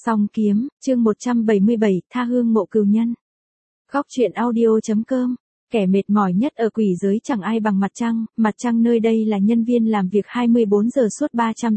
Song kiếm, chương 177, tha hương mộ cừu nhân. Góc truyện audio.com. Kẻ mệt mỏi nhất ở quỷ giới chẳng ai bằng mặt trăng nơi đây là nhân viên làm việc 24 giờ suốt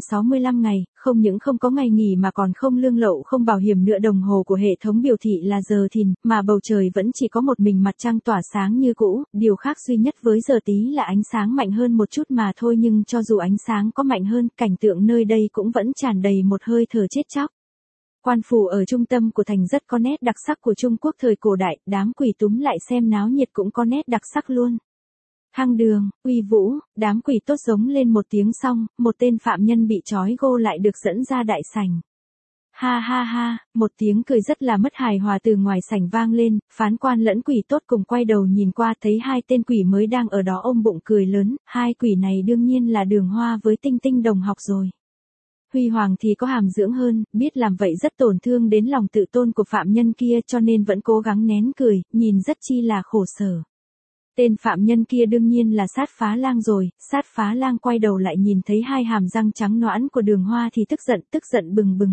365 ngày, không những không có ngày nghỉ mà còn không lương lậu không bảo hiểm nữa, đồng hồ của hệ thống biểu thị là giờ thìn, mà bầu trời vẫn chỉ có một mình mặt trăng tỏa sáng như cũ, điều khác duy nhất với giờ tí là ánh sáng mạnh hơn một chút mà thôi, nhưng cho dù ánh sáng có mạnh hơn, cảnh tượng nơi đây cũng vẫn tràn đầy một hơi thở chết chóc. Quan phủ ở trung tâm của thành rất có nét đặc sắc của Trung Quốc thời cổ đại, đám quỷ túm lại xem náo nhiệt cũng có nét đặc sắc luôn. Hang đường, uy vũ, đám quỷ tốt giống lên một tiếng xong, một tên phạm nhân bị trói gô lại được dẫn ra đại sảnh. Ha ha ha, một tiếng cười rất là mất hài hòa từ ngoài sảnh vang lên, phán quan lẫn quỷ tốt cùng quay đầu nhìn qua thấy hai tên quỷ mới đang ở đó ôm bụng cười lớn, hai quỷ này đương nhiên là Đường Hoa với Tinh Tinh đồng học rồi. Huy Hoàng thì có hàm dưỡng hơn, biết làm vậy rất tổn thương đến lòng tự tôn của phạm nhân kia cho nên vẫn cố gắng nén cười, nhìn rất chi là khổ sở. Tên phạm nhân kia đương nhiên là Sát Phá Lang rồi, Sát Phá Lang quay đầu lại nhìn thấy hai hàm răng trắng nõn của Đường Hoa thì tức giận bừng bừng.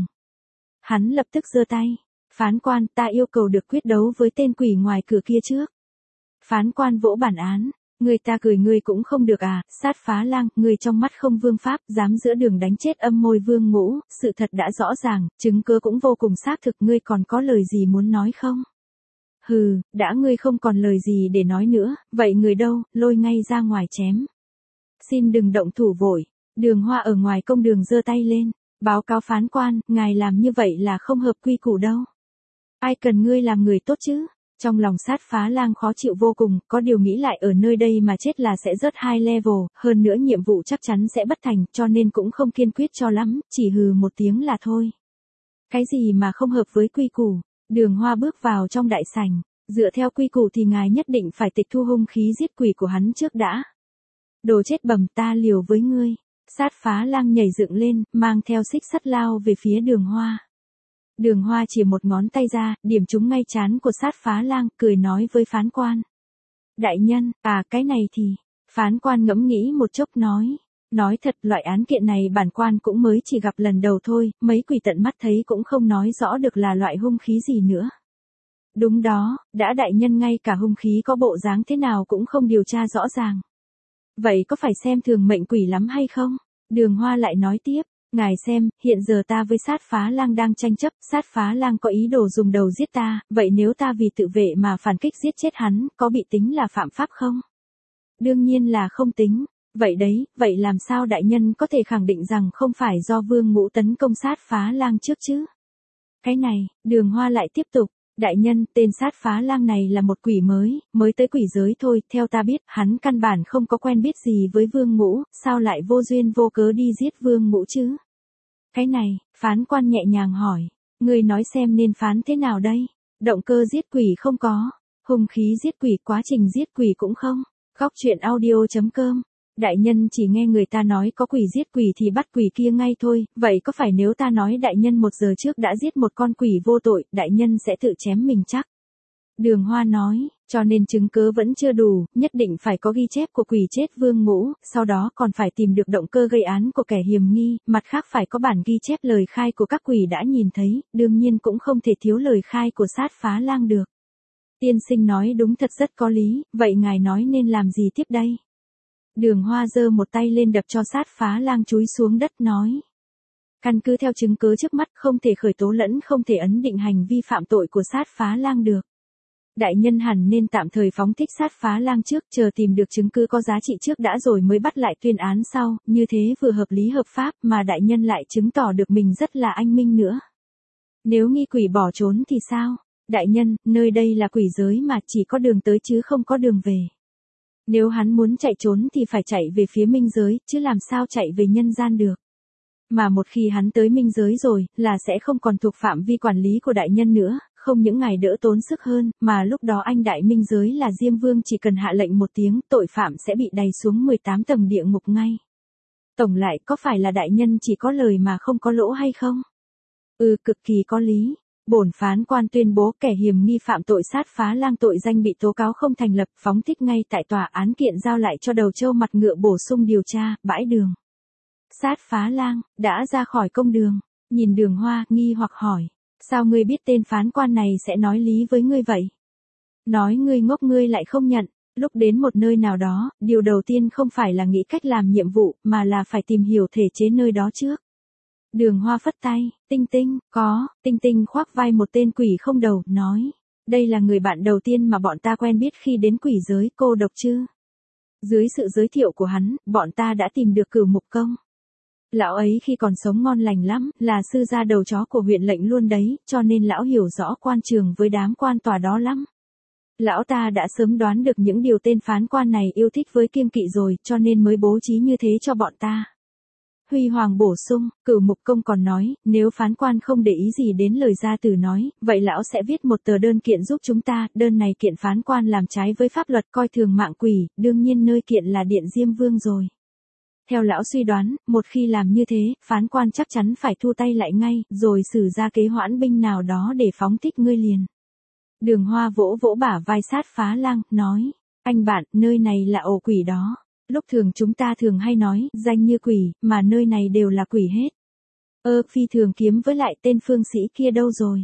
Hắn lập tức giơ tay, phán quan, ta yêu cầu được quyết đấu với tên quỷ ngoài cửa kia trước. Phán quan vỗ bản án. Người ta cười ngươi cũng không được à, Sát Phá Lang, ngươi trong mắt không vương pháp, dám giữa đường đánh chết âm môi Vương Ngũ, sự thật đã rõ ràng, chứng cứ cũng vô cùng xác thực, ngươi còn có lời gì muốn nói không? Hừ, đã ngươi không còn lời gì để nói nữa, vậy người đâu, lôi ngay ra ngoài chém. Xin đừng động thủ vội. Đường Hoa ở ngoài công đường giơ tay lên, báo cáo phán quan, ngài làm như vậy là không hợp quy củ đâu. Ai cần ngươi làm người tốt chứ? Trong lòng Sát Phá Lang khó chịu vô cùng, có điều nghĩ lại ở nơi đây mà chết là sẽ rớt 2 level, hơn nữa nhiệm vụ chắc chắn sẽ bất thành, cho nên cũng không kiên quyết cho lắm, chỉ hừ một tiếng là thôi. Cái gì mà không hợp với quy củ? Đường Hoa bước vào trong đại sảnh, dựa theo quy củ thì ngài nhất định phải tịch thu hung khí giết quỷ của hắn trước đã. Đồ chết bẩm, ta liều với ngươi. Sát Phá Lang nhảy dựng lên, mang theo xích sắt lao về phía Đường Hoa. Đường Hoa chỉ một ngón tay ra, điểm trúng ngay trán của Sát Phá Lang, cười nói với phán quan. Đại nhân, cái này thì, phán quan ngẫm nghĩ một chốc nói thật, loại án kiện này bản quan cũng mới chỉ gặp lần đầu thôi, mấy quỷ tận mắt thấy cũng không nói rõ được là loại hung khí gì nữa. Đúng đó, đã đại nhân ngay cả hung khí có bộ dáng thế nào cũng không điều tra rõ ràng. Vậy có phải xem thường mệnh quỷ lắm hay không? Đường Hoa lại nói tiếp. Ngài xem, hiện giờ ta với Sát Phá Lang đang tranh chấp, Sát Phá Lang có ý đồ dùng đầu giết ta, vậy nếu ta vì tự vệ mà phản kích giết chết hắn, có bị tính là phạm pháp không? Đương nhiên là không tính. Vậy đấy, vậy làm sao đại nhân có thể khẳng định rằng không phải do Vương Ngũ tấn công Sát Phá Lang trước chứ? Cái này, Đường Hoa lại tiếp tục. Đại nhân, tên Sát Phá Lang này là một quỷ mới tới quỷ giới thôi, theo ta biết, hắn căn bản không có quen biết gì với Vương Ngũ, sao lại vô duyên vô cớ đi giết Vương Ngũ chứ? Cái này, phán quan nhẹ nhàng hỏi, ngươi nói xem nên phán thế nào đây? Động cơ giết quỷ không có, hung khí giết quỷ, quá trình giết quỷ cũng không. Góc truyện audio.com. Đại nhân chỉ nghe người ta nói có quỷ giết quỷ thì bắt quỷ kia ngay thôi, vậy có phải nếu ta nói đại nhân 1 giờ trước đã giết một con quỷ vô tội, đại nhân sẽ tự chém mình chắc? Đường Hoa nói, cho nên chứng cứ vẫn chưa đủ, nhất định phải có ghi chép của quỷ chết Vương Ngũ, sau đó còn phải tìm được động cơ gây án của kẻ hiềm nghi, mặt khác phải có bản ghi chép lời khai của các quỷ đã nhìn thấy, đương nhiên cũng không thể thiếu lời khai của Sát Phá Lang được. Tiên sinh nói đúng thật rất có lý, vậy ngài nói nên làm gì tiếp đây? Đường Hoa giơ một tay lên đập cho Sát Phá Lang chúi xuống đất nói. Căn cứ theo chứng cứ trước mắt không thể khởi tố lẫn không thể ấn định hành vi phạm tội của Sát Phá Lang được. Đại nhân hẳn nên tạm thời phóng thích Sát Phá Lang trước, chờ tìm được chứng cứ có giá trị trước đã rồi mới bắt lại tuyên án sau, như thế vừa hợp lý hợp pháp mà đại nhân lại chứng tỏ được mình rất là anh minh nữa. Nếu nghi quỷ bỏ trốn thì sao? Đại nhân, nơi đây là quỷ giới mà chỉ có đường tới chứ không có đường về. Nếu hắn muốn chạy trốn thì phải chạy về phía minh giới, chứ làm sao chạy về nhân gian được. Mà một khi hắn tới minh giới rồi, là sẽ không còn thuộc phạm vi quản lý của đại nhân nữa, không những ngày đỡ tốn sức hơn, mà lúc đó anh đại minh giới là Diêm Vương chỉ cần hạ lệnh một tiếng, tội phạm sẽ bị đày xuống 18 tầng địa ngục ngay. Tổng lại, có phải là đại nhân chỉ có lời mà không có lỗ hay không? Cực kỳ có lý. Bổn phán quan tuyên bố kẻ hiềm nghi phạm tội Sát Phá Lang tội danh bị tố cáo không thành lập, phóng thích ngay tại tòa, án kiện giao lại cho đầu trâu mặt ngựa bổ sung điều tra, bãi đường. Sát Phá Lang đã ra khỏi công đường, nhìn Đường Hoa, nghi hoặc hỏi, Sao ngươi biết tên phán quan này sẽ nói lý với ngươi vậy? Nói ngươi ngốc ngươi lại không nhận. Lúc đến một nơi nào đó, điều đầu tiên không phải là nghĩ cách làm nhiệm vụ, mà là phải tìm hiểu thể chế nơi đó trước. Đường Hoa phất tay, Tinh Tinh, có, Tinh Tinh khoác vai một tên quỷ không đầu, nói. Đây là người bạn đầu tiên mà bọn ta quen biết khi đến quỷ giới, cô độc chứ. Dưới sự giới thiệu của hắn, bọn ta đã tìm được Cửu Mục Công. Lão ấy khi còn sống ngon lành lắm, là sư gia đầu chó của huyện lệnh luôn đấy, cho nên lão hiểu rõ quan trường với đám quan tòa đó lắm. Lão ta đã sớm đoán được những điều tên phán quan này yêu thích với kiêng kỵ rồi, cho nên mới bố trí như thế cho bọn ta. Huy Hoàng bổ sung, Cửu Mục Công còn nói, nếu phán quan không để ý gì đến lời gia tử nói, vậy lão sẽ viết một tờ đơn kiện giúp chúng ta, đơn này kiện phán quan làm trái với pháp luật coi thường mạng quỷ, đương nhiên nơi kiện là Điện Diêm Vương rồi. Theo lão suy đoán, một khi làm như thế, phán quan chắc chắn phải thu tay lại ngay, rồi xử ra kế hoãn binh nào đó để phóng thích ngươi liền. Đường Hoa vỗ vỗ bả vai Sát Phá Lang, nói, anh bạn, nơi này là ổ quỷ đó. Lúc thường chúng ta thường hay nói, danh như quỷ, mà nơi này đều là quỷ hết. Phi Thường Kiếm với lại tên phương sĩ kia đâu rồi?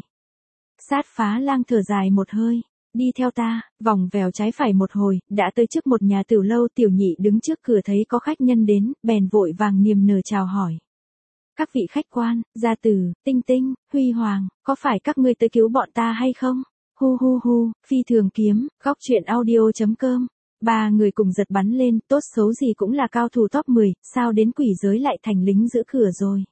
Sát Phá Lang thở dài một hơi. Đi theo ta, vòng vèo trái phải một hồi, đã tới trước một nhà tửu lâu. Tiểu Nhị đứng trước cửa thấy có khách nhân đến, bèn vội vàng niềm nở chào hỏi. Các vị khách quan, gia tử, Tinh Tinh, Huy Hoàng, có phải các ngươi tới cứu bọn ta hay không? Hu hu hu, Phi Thường Kiếm, góc truyện audio.com. Ba người cùng giật bắn lên, tốt xấu gì cũng là cao thủ top 10, sao đến quỷ giới lại thành lính giữ cửa rồi?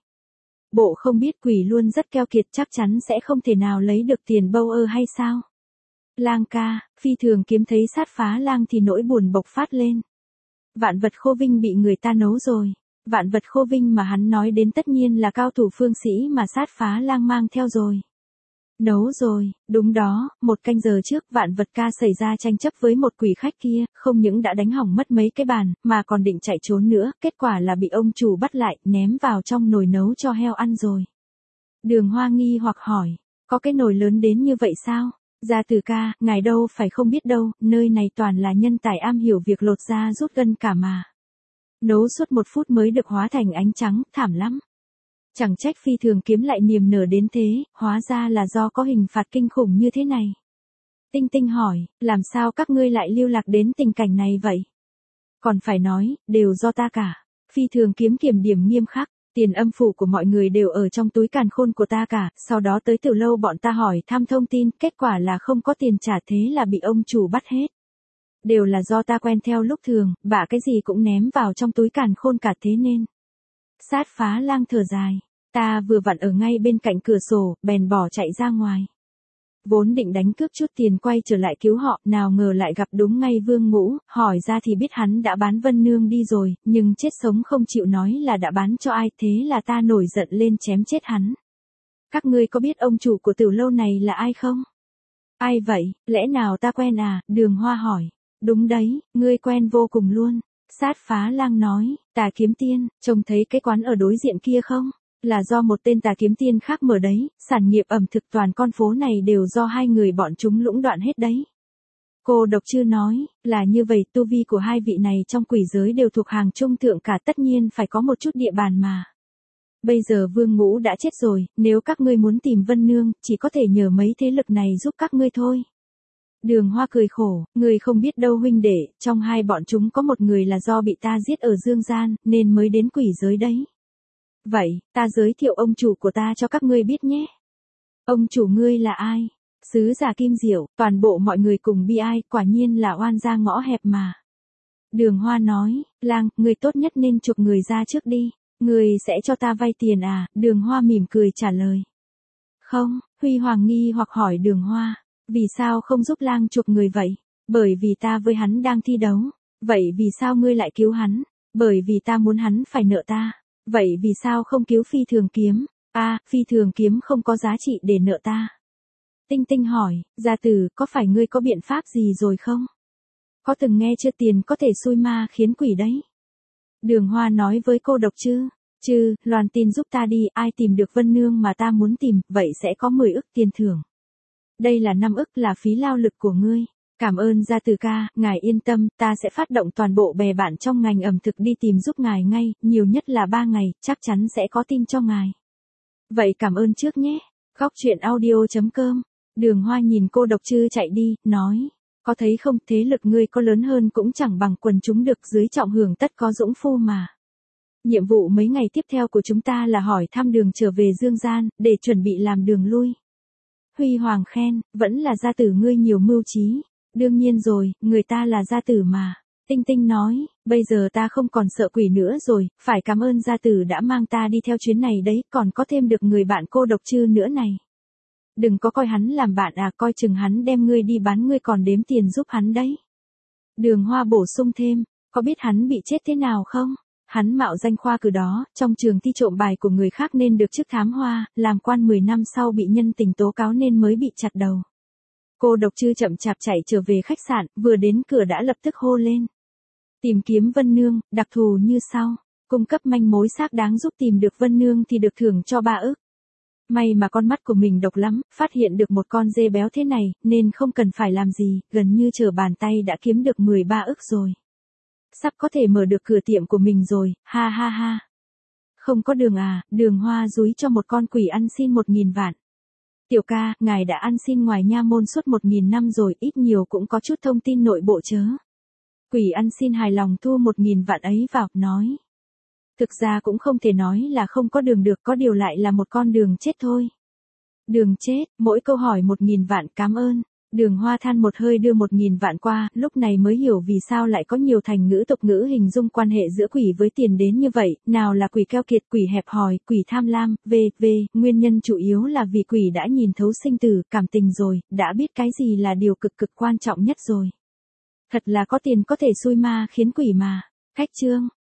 Bộ không biết quỷ luôn rất keo kiệt, chắc chắn sẽ không thể nào lấy được tiền bâu hay sao? Lang ca, Phi Thường Kiếm thấy Sát Phá Lang thì nỗi buồn bộc phát lên. Vạn Vật Khô Vinh bị người ta nấu rồi. Vạn Vật Khô Vinh mà hắn nói đến tất nhiên là cao thủ phương sĩ mà Sát Phá Lang mang theo rồi. Nấu rồi, đúng đó, 1 canh giờ trước Vạn Vật ca xảy ra tranh chấp với một quỷ khách kia, không những đã đánh hỏng mất mấy cái bàn, mà còn định chạy trốn nữa, kết quả là bị ông chủ bắt lại, ném vào trong nồi nấu cho heo ăn rồi. Đường Hoa nghi hoặc hỏi, có cái nồi lớn đến như vậy sao? Gia tử ca, ngài đâu phải không biết đâu, nơi này toàn là nhân tài am hiểu việc lột da rút gân cả mà. Nấu suốt 1 phút mới được hóa thành ánh trắng, thảm lắm. Chẳng trách Phi Thường Kiếm lại niềm nở đến thế, hóa ra là do có hình phạt kinh khủng như thế này. Tinh Tinh hỏi, làm sao các ngươi lại lưu lạc đến tình cảnh này vậy? Còn phải nói, đều do ta cả. Phi Thường Kiếm kiểm điểm nghiêm khắc, tiền âm phủ của mọi người đều ở trong túi càn khôn của ta cả, sau đó tới Tửu lâu bọn ta hỏi thăm thông tin, kết quả là không có tiền trả, thế là bị ông chủ bắt hết. Đều là do ta quen theo lúc thường, bả cái gì cũng ném vào trong túi càn khôn cả thế nên. Sát Phá Lang thở dài, ta vừa vặn ở ngay bên cạnh cửa sổ, bèn bỏ chạy ra ngoài. Vốn định đánh cướp chút tiền quay trở lại cứu họ, nào ngờ lại gặp đúng ngay Vương Ngũ, hỏi ra thì biết hắn đã bán Vân Nương đi rồi, nhưng chết sống không chịu nói là đã bán cho ai, thế là ta nổi giận lên chém chết hắn. Các ngươi có biết ông chủ của Tửu lâu này là ai không? Ai vậy, lẽ nào ta quen à? Đường Hoa hỏi. Đúng đấy, ngươi quen vô cùng luôn. Sát Phá Lang nói, Tà Kiếm Tiên, trông thấy cái quán ở đối diện kia không? Là do một tên tà kiếm tiên khác mở đấy, sản nghiệp ẩm thực toàn con phố này đều do 2 người bọn chúng lũng đoạn hết đấy. Cô Độc Chư nói, là như vậy, tu vi của 2 vị này trong quỷ giới đều thuộc hàng trung thượng cả, tất nhiên phải có một chút địa bàn mà. Bây giờ Vương Ngũ đã chết rồi, nếu các ngươi muốn tìm Vân Nương, chỉ có thể nhờ mấy thế lực này giúp các ngươi thôi. Đường Hoa cười khổ, người không biết đâu huynh đệ, trong 2 bọn chúng có một người là do bị ta giết ở dương gian, nên mới đến quỷ giới đấy. Vậy, ta giới thiệu ông chủ của ta cho các ngươi biết nhé. Ông chủ ngươi là ai? Sứ giả Kim Diệu, toàn bộ mọi người cùng bi ai, quả nhiên là oan gia ngõ hẹp mà. Đường Hoa nói, Lang, người tốt nhất nên chuộc người ra trước đi. Người sẽ cho ta vay tiền à? Đường Hoa mỉm cười trả lời. Không, Huy Hoàng nghi hoặc hỏi Đường Hoa, vì sao không giúp Lang chuộc người vậy? Bởi vì ta với hắn đang thi đấu. Vậy vì sao ngươi lại cứu hắn? Bởi vì ta muốn hắn phải nợ ta. Vậy vì sao không cứu Phi Thường Kiếm? Phi Thường Kiếm không có giá trị để nợ ta. Tinh Tinh hỏi, gia tử, có phải ngươi có biện pháp gì rồi không? Có từng nghe chưa, tiền có thể xui ma khiến quỷ đấy. Đường Hoa nói với Cô Độc Chư, loan tin giúp ta đi, ai tìm được Vân Nương mà ta muốn tìm, vậy sẽ có 10 ức tiền thưởng. Đây là 5 ức là phí lao lực của ngươi. Cảm ơn gia tử ca, ngài yên tâm, ta sẽ phát động toàn bộ bè bạn trong ngành ẩm thực đi tìm giúp ngài ngay, nhiều nhất là 3 ngày, chắc chắn sẽ có tin cho ngài. Vậy cảm ơn trước nhé. Góc truyện audio.com. Đường Hoa nhìn cô độc trư chạy đi, nói. Có thấy không, thế lực ngươi có lớn hơn cũng chẳng bằng quần chúng được, dưới trọng hưởng tất có dũng phu mà. Nhiệm vụ mấy ngày tiếp theo của chúng ta là hỏi thăm đường trở về Dương Gian, để chuẩn bị làm đường lui. Huy Hoàng khen, vẫn là gia tử ngươi nhiều mưu trí. Đương nhiên rồi, người ta là gia tử mà. Tinh Tinh nói, bây giờ ta không còn sợ quỷ nữa rồi, phải cảm ơn gia tử đã mang ta đi theo chuyến này đấy, còn có thêm được người bạn cô độc trư nữa này. Đừng có coi hắn làm bạn à, coi chừng hắn đem ngươi đi bán, ngươi còn đếm tiền giúp hắn đấy. Đường Hoa bổ sung thêm, có biết hắn bị chết thế nào không? Hắn mạo danh khoa cử đó, trong trường thi trộm bài của người khác nên được chức thám hoa, làm quan 10 năm sau bị nhân tình tố cáo nên mới bị chặt đầu. Cô độc trư chậm chạp chạy trở về khách sạn, vừa đến cửa đã lập tức hô lên. Tìm kiếm Vân Nương, đặc thù như sau. Cung cấp manh mối xác đáng, giúp tìm được Vân Nương thì được thưởng cho 3 ức. May mà con mắt của mình độc lắm, phát hiện được một con dê béo thế này, nên không cần phải làm gì, gần như trở bàn tay đã kiếm được 13 ức rồi. Sắp có thể mở được cửa tiệm của mình rồi, ha ha ha. Không có đường à, Đường Hoa dúi cho một con quỷ ăn xin 1.000 vạn. Tiểu ca, ngài đã ăn xin ngoài nha môn suốt 1.000 năm rồi, ít nhiều cũng có chút thông tin nội bộ chớ. Quỷ ăn xin hài lòng thu 1.000 vạn ấy vào, nói. Thực ra cũng không thể nói là không có đường được, có điều lại là một con đường chết thôi. Đường chết, mỗi câu hỏi 1.000 vạn, cảm ơn. Đường Hoa than một hơi đưa 1.000 vạn qua, lúc này mới hiểu vì sao lại có nhiều thành ngữ tục ngữ hình dung quan hệ giữa quỷ với tiền đến như vậy, nào là quỷ keo kiệt, quỷ hẹp hòi, quỷ tham lam, v.v. Nguyên nhân chủ yếu là vì quỷ đã nhìn thấu sinh tử, cảm tình rồi, đã biết cái gì là điều cực cực quan trọng nhất rồi. Thật là có tiền có thể xui ma khiến quỷ mà. Khách chương.